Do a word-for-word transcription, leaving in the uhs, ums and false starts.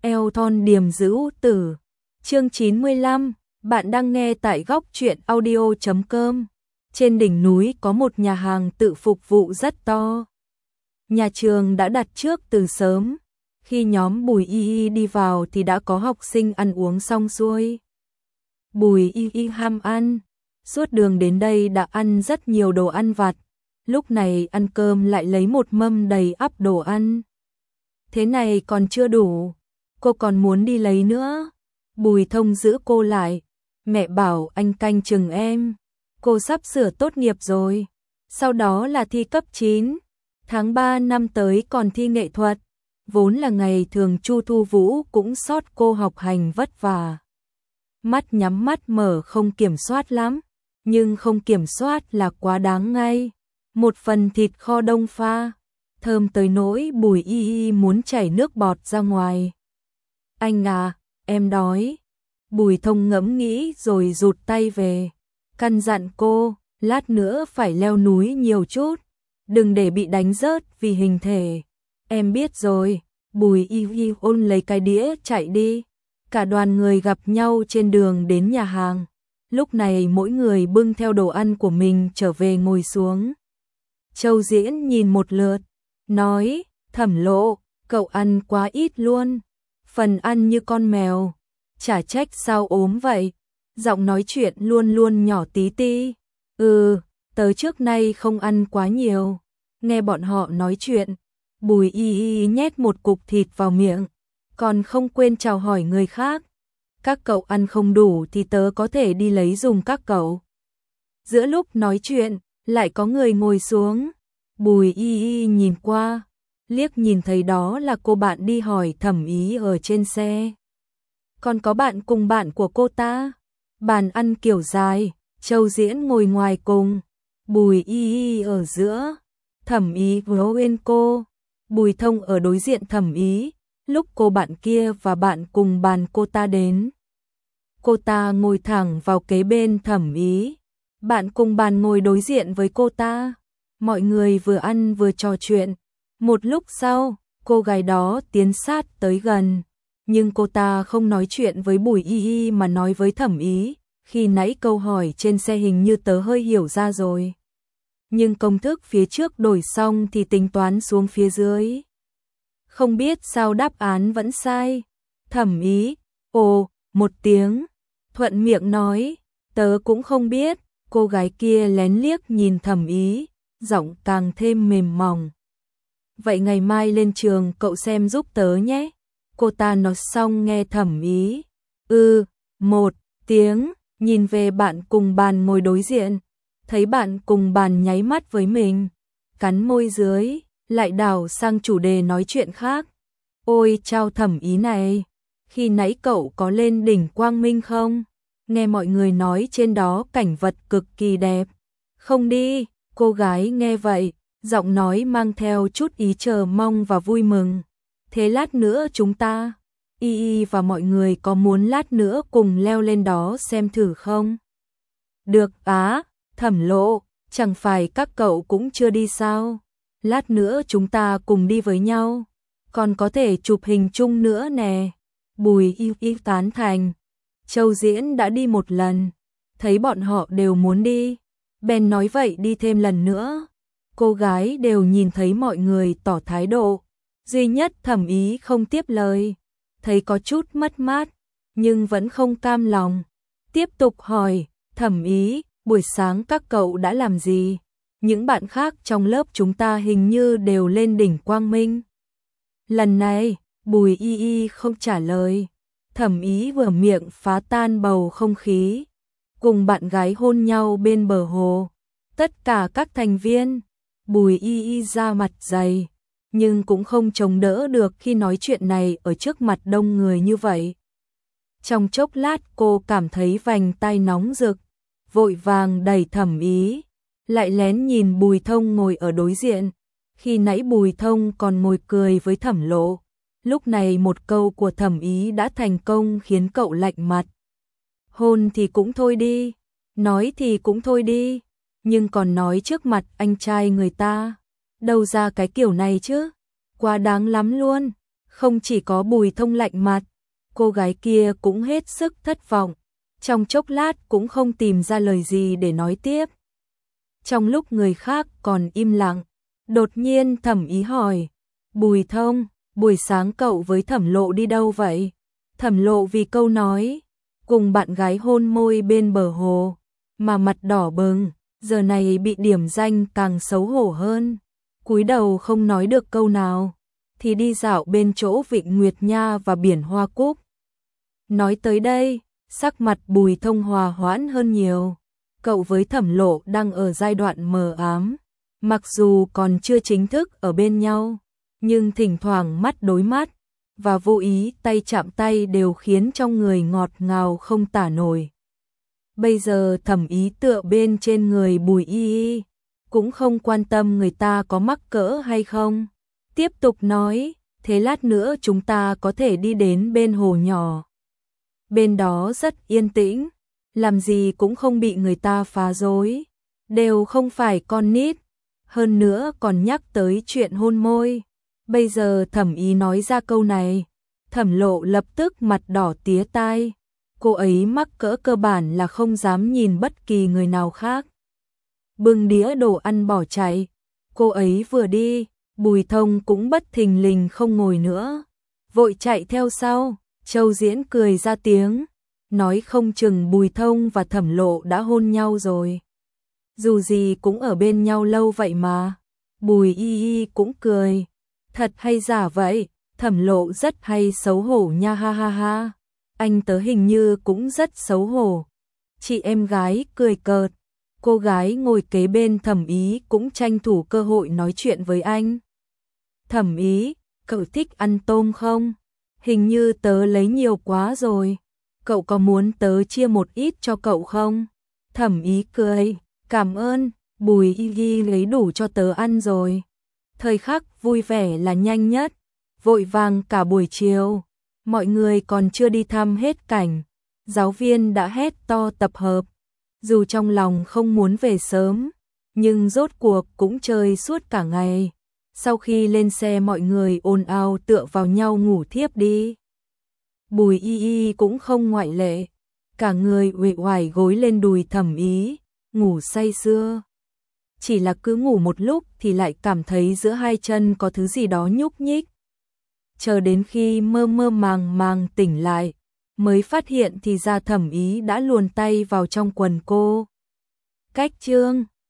eo thon điềm giữ tử. Chương chín mươi lăm, bạn đang nghe tại góc truyện audio chấm com. Trên đỉnh núi có một nhà hàng tự phục vụ rất to. Nhà trường đã đặt trước từ sớm. Khi nhóm Bùi Y Y đi vào thì đã có học sinh ăn uống xong xuôi. Bùi Y Y ham ăn, suốt đường đến đây đã ăn rất nhiều đồ ăn vặt. Lúc này ăn cơm lại lấy một mâm đầy ắp đồ ăn. Thế này còn chưa đủ, cô còn muốn đi lấy nữa. Bùi Thông giữ cô lại. Mẹ bảo anh canh chừng em. Cô sắp sửa tốt nghiệp rồi. Sau đó là thi cấp chín. Tháng ba năm tới còn thi nghệ thuật. Vốn là ngày thường Chu Thu Vũ cũng sót cô học hành vất vả. Mắt nhắm mắt mở không kiểm soát lắm. Nhưng không kiểm soát là quá đáng ngay. Một phần thịt kho đông pha. Thơm tới nỗi Bùi Y Y muốn chảy nước bọt ra ngoài. Anh à, em đói. Bùi Thông ngẫm nghĩ rồi rụt tay về. Căn dặn cô, lát nữa phải leo núi nhiều chút. Đừng để bị đánh rớt vì hình thể. Em biết rồi. Bùi Y Y ôn lấy cái đĩa chạy đi. Cả đoàn người gặp nhau trên đường đến nhà hàng. Lúc này mỗi người bưng theo đồ ăn của mình trở về ngồi xuống. Châu Diễn nhìn một lượt, nói, Thẩm Lộ, cậu ăn quá ít luôn. Phần ăn như con mèo. Chả trách sao ốm vậy. Giọng nói chuyện luôn luôn nhỏ tí ti. Ừ, tới trước nay không ăn quá nhiều. Nghe bọn họ nói chuyện, Bùi Y Y nhét một cục thịt vào miệng. Còn không quên chào hỏi người khác. Các cậu ăn không đủ thì tớ có thể đi lấy dùng các cậu. Giữa lúc nói chuyện, lại có người ngồi xuống. Bùi Y Y nhìn qua, liếc nhìn thấy đó là cô bạn đi hỏi Thẩm Ý ở trên xe. Còn có bạn cùng bạn của cô ta. Bàn ăn kiểu dài, Châu Diễn ngồi ngoài cùng, Bùi Y Y ở giữa, Thẩm Ý vừa bên cô, Bùi Thông ở đối diện Thẩm Ý. Lúc cô bạn kia và bạn cùng bàn cô ta đến, cô ta ngồi thẳng vào kế bên Thẩm Ý. Bạn cùng bàn ngồi đối diện với cô ta. Mọi người vừa ăn vừa trò chuyện. Một lúc sau, cô gái đó tiến sát tới gần. Nhưng cô ta không nói chuyện với Bùi Y Y mà nói với Thẩm Ý. Khi nãy câu hỏi trên xe hình như tớ hơi hiểu ra rồi. Nhưng công thức phía trước đổi xong thì tính toán xuống phía dưới. Không biết sao đáp án vẫn sai. Thẩm Ý, ồ, một tiếng. Thuận miệng nói, tớ cũng không biết. Cô gái kia lén liếc nhìn Thẩm Ý, giọng càng thêm mềm mỏng. Vậy ngày mai lên trường cậu xem giúp tớ nhé. Cô ta nói xong nghe Thẩm Ý. Ừ, một tiếng, nhìn về bạn cùng bàn ngồi đối diện. Thấy bạn cùng bàn nháy mắt với mình. Cắn môi dưới, lại đảo sang chủ đề nói chuyện khác. Ôi chao Thẩm Ý này, khi nãy cậu có lên đỉnh Quang Minh không? Nghe mọi người nói trên đó cảnh vật cực kỳ đẹp. Không đi, cô gái nghe vậy, giọng nói mang theo chút ý chờ mong và vui mừng. Thế lát nữa chúng ta, Y Y và mọi người có muốn lát nữa cùng leo lên đó xem thử không? Được á, Thẩm Lộ, chẳng phải các cậu cũng chưa đi sao? Lát nữa chúng ta cùng đi với nhau. Còn có thể chụp hình chung nữa nè. Bùi Y Y tán thành. Châu Diễn đã đi một lần, thấy bọn họ đều muốn đi, bèn nói vậy đi thêm lần nữa. Cô gái đều nhìn thấy mọi người tỏ thái độ, duy nhất Thẩm Ý không tiếp lời, thấy có chút mất mát, nhưng vẫn không cam lòng. Tiếp tục hỏi, Thẩm Ý, buổi sáng các cậu đã làm gì? Những bạn khác trong lớp chúng ta hình như đều lên đỉnh Quang Minh. Lần này, Bùi Y Y không trả lời. Thẩm Ý vừa miệng phá tan bầu không khí, cùng bạn gái hôn nhau bên bờ hồ. Tất cả các thành viên, Bùi Y Y ra mặt dày, nhưng cũng không chống đỡ được khi nói chuyện này ở trước mặt đông người như vậy. Trong chốc lát cô cảm thấy vành tai nóng rực, vội vàng đẩy Thẩm Ý, lại lén nhìn Bùi Thông ngồi ở đối diện. Khi nãy Bùi Thông còn ngồi cười với Thẩm Lộ. Lúc này một câu của Thẩm Ý đã thành công khiến cậu lạnh mặt. Hôn thì cũng thôi đi, nói thì cũng thôi đi, nhưng còn nói trước mặt anh trai người ta. Đâu ra cái kiểu này chứ, quá đáng lắm luôn. Không chỉ có Bùi Thông lạnh mặt, cô gái kia cũng hết sức thất vọng, trong chốc lát cũng không tìm ra lời gì để nói tiếp. Trong lúc người khác còn im lặng, đột nhiên Thẩm Ý hỏi, Bùi Thông, buổi sáng cậu với Thẩm Lộ đi đâu vậy? Thẩm Lộ vì câu nói, cùng bạn gái hôn môi bên bờ hồ, mà mặt đỏ bừng, giờ này bị điểm danh càng xấu hổ hơn. Cúi đầu không nói được câu nào, thì đi dạo bên chỗ Vịnh Nguyệt Nha và biển Hoa Cúc. Nói tới đây, sắc mặt Bùi Thông hòa hoãn hơn nhiều. Cậu với Thẩm Lộ đang ở giai đoạn mờ ám, mặc dù còn chưa chính thức ở bên nhau, nhưng thỉnh thoảng mắt đối mắt và vô ý tay chạm tay đều khiến trong người ngọt ngào không tả nổi. Bây giờ Thẩm Ý tựa bên trên người Bùi Y Y, cũng không quan tâm người ta có mắc cỡ hay không. Tiếp tục nói, thế lát nữa chúng ta có thể đi đến bên hồ nhỏ. Bên đó rất yên tĩnh, làm gì cũng không bị người ta phá rối, đều không phải con nít, hơn nữa còn nhắc tới chuyện hôn môi. Bây giờ Thẩm Ý nói ra câu này, Thẩm Lộ lập tức mặt đỏ tía tai, cô ấy mắc cỡ cơ bản là không dám nhìn bất kỳ người nào khác. Bưng đĩa đồ ăn bỏ chạy, cô ấy vừa đi, Bùi Thông cũng bất thình lình không ngồi nữa, vội chạy theo sau. Châu Diễn cười ra tiếng, nói không chừng Bùi Thông và Thẩm Lộ đã hôn nhau rồi. Dù gì cũng ở bên nhau lâu vậy mà. Bùi Y Y cũng cười, thật hay giả vậy, Thẩm Lộ rất hay xấu hổ nha ha ha ha. Anh tớ hình như cũng rất xấu hổ. Chị em gái cười cợt, cô gái ngồi kế bên Thẩm Ý cũng tranh thủ cơ hội nói chuyện với anh. Thẩm Ý, cậu thích ăn tôm không? Hình như tớ lấy nhiều quá rồi. Cậu có muốn tớ chia một ít cho cậu không? Thẩm Ý cười, cảm ơn, Bùi Y Y lấy đủ cho tớ ăn rồi. Thời khắc vui vẻ là nhanh nhất, vội vàng cả buổi chiều. Mọi người còn chưa đi thăm hết cảnh, giáo viên đã hét to tập hợp. Dù trong lòng không muốn về sớm, nhưng rốt cuộc cũng chơi suốt cả ngày. Sau khi lên xe mọi người ồn ào tựa vào nhau ngủ thiếp đi. Bùi Y Y cũng không ngoại lệ, cả người uể oải gối lên đùi Thẩm Ý, ngủ say sưa. Chỉ là cứ ngủ một lúc thì lại cảm thấy giữa hai chân có thứ gì đó nhúc nhích. Chờ đến khi mơ mơ màng màng tỉnh lại, mới phát hiện thì ra Thẩm Ý đã luồn tay vào trong quần cô. Cách chương